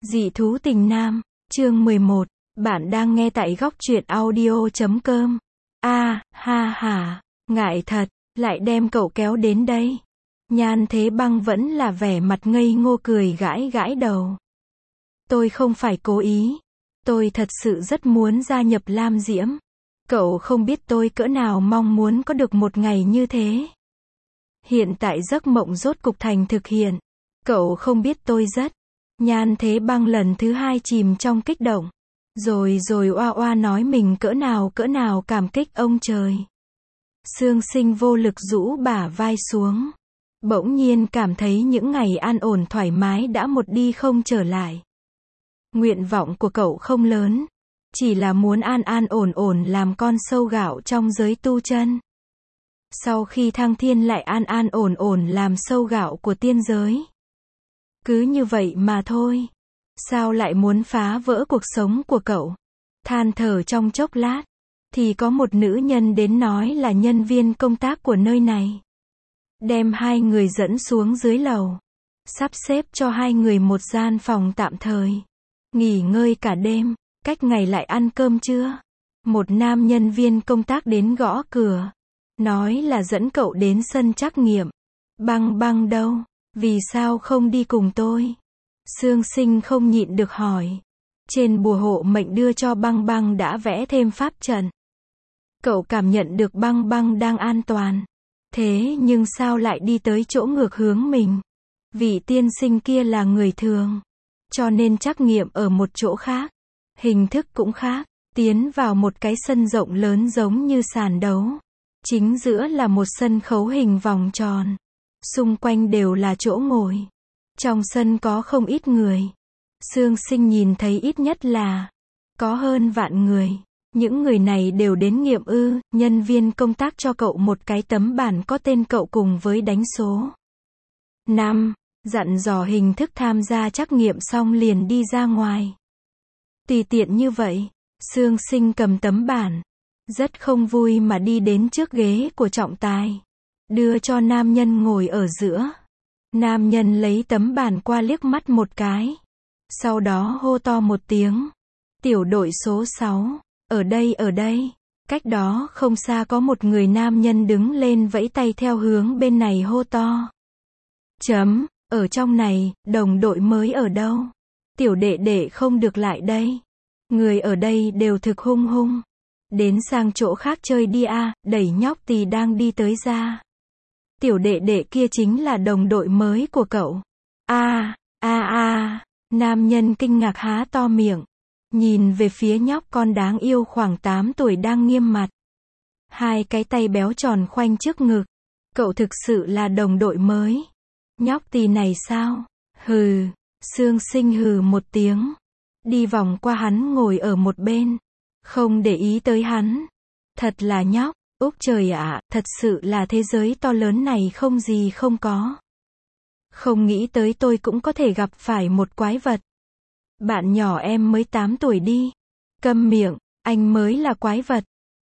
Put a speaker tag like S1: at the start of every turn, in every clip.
S1: Dị thú tình nam, chương 11, bạn đang nghe tại góc truyện audio.com. Ha ha, ngại thật, lại đem cậu kéo đến đây. Nhan Thế Băng vẫn là vẻ mặt ngây ngô cười gãi gãi đầu. Tôi không phải cố ý. Tôi thật sự rất muốn gia nhập Lam Diễm. Cậu không biết tôi cỡ nào mong muốn có được một ngày như thế. Hiện tại giấc mộng rốt cục thành thực hiện. Cậu không biết tôi rất. Nhan Thế Băng lần thứ hai chìm trong kích động. Rồi oa oa nói mình cỡ nào cảm kích ông trời. Sương Sinh vô lực rũ bả vai xuống. Bỗng nhiên cảm thấy những ngày an ổn thoải mái đã một đi không trở lại. Nguyện vọng của cậu không lớn. Chỉ là muốn an ổn làm con sâu gạo trong giới tu chân. Sau khi thăng thiên lại an ổn làm sâu gạo của tiên giới. Cứ như vậy mà thôi. Sao lại muốn phá vỡ cuộc sống của cậu? Than thở trong chốc lát. Thì có một nữ nhân đến nói là nhân viên công tác của nơi này. Đem hai người dẫn xuống dưới lầu. Sắp xếp cho hai người một gian phòng tạm thời. Nghỉ ngơi cả đêm. Cách ngày lại ăn cơm trưa. Một nam nhân viên công tác đến gõ cửa. Nói là dẫn cậu đến sân trắc nghiệm. Băng đâu? Vì sao không đi cùng tôi? Sương Sinh không nhịn được hỏi. Trên bùa hộ mệnh đưa cho Băng đã vẽ thêm pháp trận. Cậu cảm nhận được Băng đang an toàn. Thế nhưng sao lại đi tới chỗ ngược hướng mình? Vị tiên sinh kia là người thường. Cho nên trắc nghiệm ở một chỗ khác. Hình thức cũng khác. Tiến vào một cái sân rộng lớn giống như sàn đấu. Chính giữa là một sân khấu hình vòng tròn. Xung quanh đều là chỗ ngồi. Trong sân có không ít người. Sương Sinh nhìn thấy ít nhất là có hơn vạn người. Những người này đều đến nghiệm nhân viên công tác cho cậu một cái tấm bản có tên cậu cùng với đánh số 5, dặn dò hình thức tham gia trắc nghiệm xong liền đi ra ngoài. Tùy tiện như vậy, Sương Sinh cầm tấm bản, rất không vui mà đi đến trước ghế của trọng tài. Đưa cho nam nhân ngồi ở giữa. Nam nhân lấy tấm bản qua liếc mắt một cái. Sau đó hô to một tiếng. Tiểu đội số 6. Ở đây. Cách đó không xa có một người nam nhân đứng lên vẫy tay theo hướng bên này hô to. Ở trong này, đồng đội mới ở đâu? Tiểu đệ không được lại đây. Người ở đây đều thực hung. Đến sang chỗ khác chơi đi đẩy nhóc tì đang đi tới ra. Tiểu đệ kia chính là đồng đội mới của cậu. Nam nhân kinh ngạc há to miệng. Nhìn về phía nhóc con đáng yêu khoảng 8 tuổi đang nghiêm mặt. Hai cái tay béo tròn khoanh trước ngực. Cậu thực sự là đồng đội mới. Nhóc tì này sao? Hừ. Sương Sinh hừ một tiếng. Đi vòng qua hắn ngồi ở một bên. Không để ý tới hắn. Thật là nhóc. Úc trời ạ, thật sự là thế giới to lớn này không gì không có. Không nghĩ tới tôi cũng có thể gặp phải một quái vật. Bạn nhỏ em mới 8 tuổi đi. Câm miệng, anh mới là quái vật.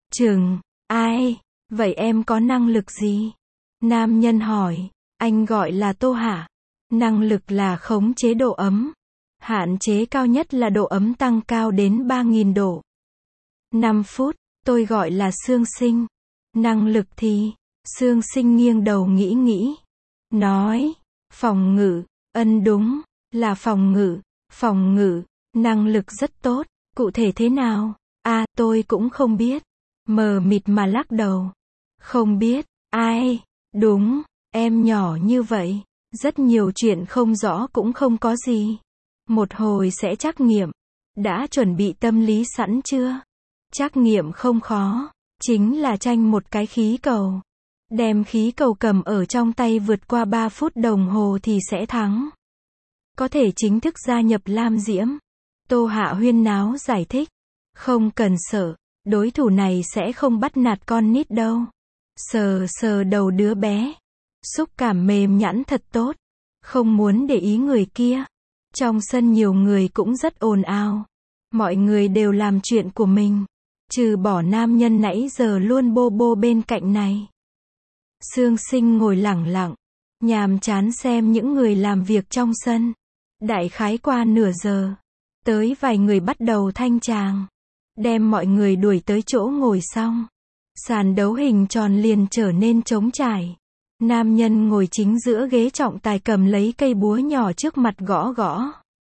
S1: Ai? Vậy em có năng lực gì? Nam nhân hỏi. Anh gọi là Tô Hạ. Năng lực là khống chế độ ấm. Hạn chế cao nhất là độ ấm tăng cao đến 3.000 độ. 5 phút, tôi gọi là Sương Sinh. Năng lực thì, Sương Sinh nghiêng đầu nghĩ. Nói, phòng ngự, đúng, là phòng ngự, năng lực rất tốt, cụ thể thế nào? Tôi cũng không biết. Mờ mịt mà lắc đầu. Không biết, đúng, em nhỏ như vậy, rất nhiều chuyện không rõ cũng không có gì. Một hồi sẽ trắc nghiệm. Đã chuẩn bị tâm lý sẵn chưa? Trắc nghiệm không khó. Chính là tranh một cái khí cầu. Đem khí cầu cầm ở trong tay vượt qua 3 phút đồng hồ thì sẽ thắng. Có thể chính thức gia nhập Lam Diễm. Tô Hạ huyên náo giải thích. Không cần sợ. Đối thủ này sẽ không bắt nạt con nít đâu. Sờ đầu đứa bé. Xúc cảm mềm nhẵn thật tốt. Không muốn để ý người kia. Trong sân nhiều người cũng rất ồn ào. Mọi người đều làm chuyện của mình. Trừ bỏ nam nhân nãy giờ luôn bô bên cạnh này. Sương Sinh ngồi lẳng lặng. Nhàm chán xem những người làm việc trong sân. Đại khái qua nửa giờ, tới vài người bắt đầu thanh tràng, đem mọi người đuổi tới chỗ ngồi xong. Sàn đấu hình tròn liền trở nên trống trải. Nam nhân ngồi chính giữa ghế trọng tài cầm lấy cây búa nhỏ trước mặt gõ gõ.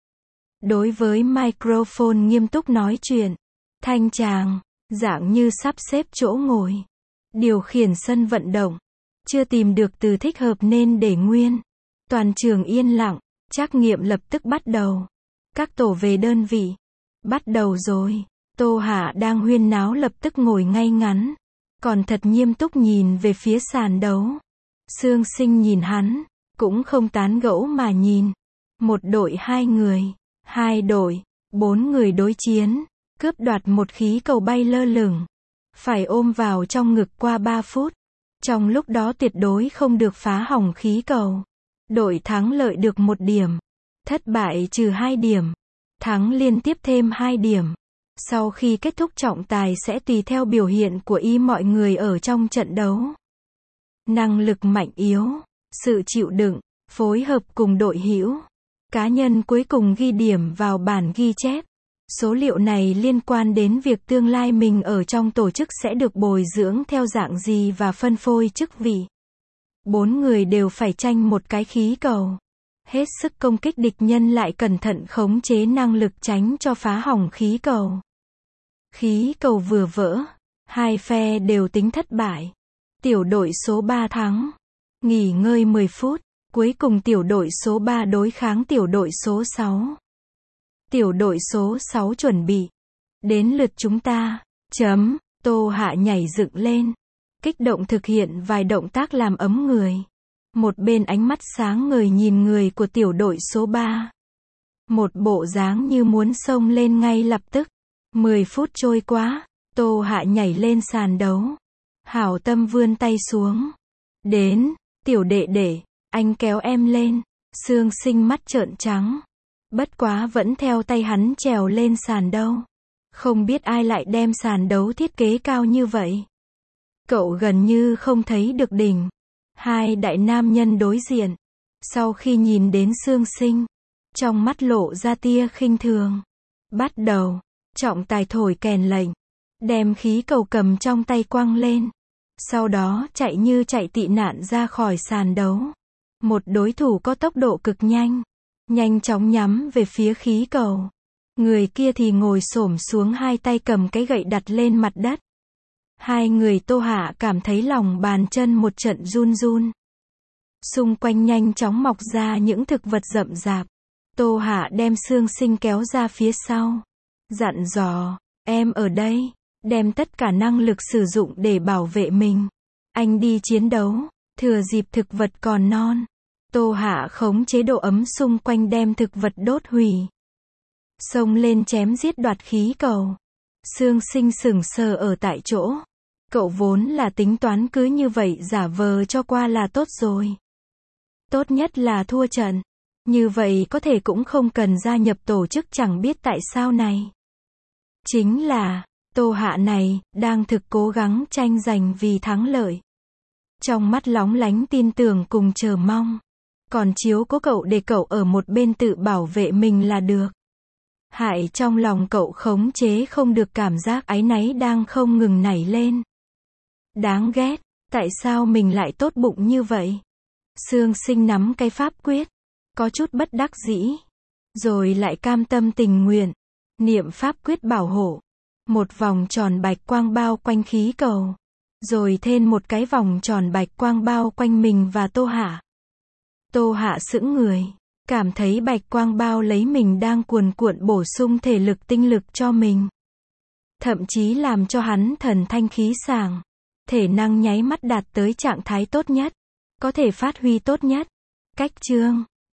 S1: Đối với microphone nghiêm túc nói chuyện. Thanh tràng, dạng như sắp xếp chỗ ngồi. Điều khiển sân vận động. Chưa tìm được từ thích hợp nên để nguyên. Toàn trường yên lặng, trắc nghiệm lập tức bắt đầu. Các tổ về đơn vị. Bắt đầu rồi. Tô Hạ đang huyên náo lập tức ngồi ngay ngắn. Còn thật nghiêm túc nhìn về phía sàn đấu. Sương Sinh nhìn hắn, cũng không tán gẫu mà nhìn. Một đội 2 người, 2 đội, 4 người đối chiến, cướp đoạt một khí cầu bay lơ lửng. Phải ôm vào trong ngực qua 3 phút. Trong lúc đó tuyệt đối không được phá hỏng khí cầu. Đội thắng lợi được 1 điểm. Thất bại trừ 2 điểm. Thắng liên tiếp thêm 2 điểm. Sau khi kết thúc trọng tài sẽ tùy theo biểu hiện của mọi người ở trong trận đấu. Năng lực mạnh yếu, sự chịu đựng, phối hợp cùng đội hữu. Cá nhân cuối cùng ghi điểm vào bản ghi chép. Số liệu này liên quan đến việc tương lai mình ở trong tổ chức sẽ được bồi dưỡng theo dạng gì và phân phối chức vị. 4 người đều phải tranh một cái khí cầu. Hết sức công kích địch nhân lại cẩn thận khống chế năng lực tránh cho phá hỏng khí cầu. Khí cầu vừa vỡ, 2 phe đều tính thất bại. Tiểu đội số 3 thắng. Nghỉ ngơi 10 phút, cuối cùng tiểu đội số 3 đối kháng tiểu đội số 6. Tiểu đội số 6 chuẩn bị. Đến lượt chúng ta. Tô Hạ nhảy dựng lên. Kích động thực hiện vài động tác làm ấm người. Một bên ánh mắt sáng ngời nhìn người của tiểu đội số 3. Một bộ dáng như muốn xông lên ngay lập tức. 10 phút trôi qua, Tô Hạ nhảy lên sàn đấu. Hảo tâm vươn tay xuống. Đến, tiểu đệ đệ, anh kéo em lên. Sương Sinh mắt trợn trắng. Bất quá vẫn theo tay hắn trèo lên sàn đấu. Không biết ai lại đem sàn đấu thiết kế cao như vậy. Cậu gần như không thấy được đỉnh. 2 đại nam nhân đối diện. Sau khi nhìn đến Sương Sinh, trong mắt lộ ra tia khinh thường. Bắt đầu, trọng tài thổi kèn lệnh. Đem khí cầu cầm trong tay quăng lên. Sau đó chạy như chạy tị nạn ra khỏi sàn đấu. Một đối thủ có tốc độ cực nhanh. Nhanh chóng nhắm về phía khí cầu. Người kia thì ngồi xổm xuống 2 tay cầm cái gậy đặt lên mặt đất. 2 người Tô Hạ cảm thấy lòng bàn chân một trận run run. Xung quanh nhanh chóng mọc ra những thực vật rậm rạp. Tô Hạ đem Sương Sinh kéo ra phía sau. Dặn dò, em ở đây, đem tất cả năng lực sử dụng để bảo vệ mình. Anh đi chiến đấu, thừa dịp thực vật còn non. Tô Hạ khống chế độ ấm xung quanh đem thực vật đốt hủy. Xông lên chém giết đoạt khí cầu. Sương Sinh sững sờ ở tại chỗ. Cậu vốn là tính toán cứ như vậy giả vờ cho qua là tốt rồi. Tốt nhất là thua trận. Như vậy có thể cũng không cần gia nhập tổ chức chẳng biết tại sao này. Chính là, Tô Hạ này, đang thực cố gắng tranh giành vì thắng lợi. Trong mắt lóng lánh tin tưởng cùng chờ mong. Còn chiếu cố cậu để cậu ở một bên tự bảo vệ mình là được. Hại trong lòng cậu khống chế không được cảm giác áy náy đang không ngừng nảy lên. Đáng ghét, tại sao mình lại tốt bụng như vậy? Sương Sinh nắm cái pháp quyết, có chút bất đắc dĩ, rồi lại cam tâm tình nguyện, niệm pháp quyết bảo hộ. Một vòng tròn bạch quang bao quanh khí cầu, rồi thêm một cái vòng tròn bạch quang bao quanh mình và Tô Hạ. Tô Hạ sững người, cảm thấy bạch quang bao lấy mình đang cuồn cuộn bổ sung thể lực tinh lực cho mình. Thậm chí làm cho hắn thần thanh khí sảng. Thể năng nháy mắt đạt tới trạng thái tốt nhất. Có thể phát huy tốt nhất. Cách chương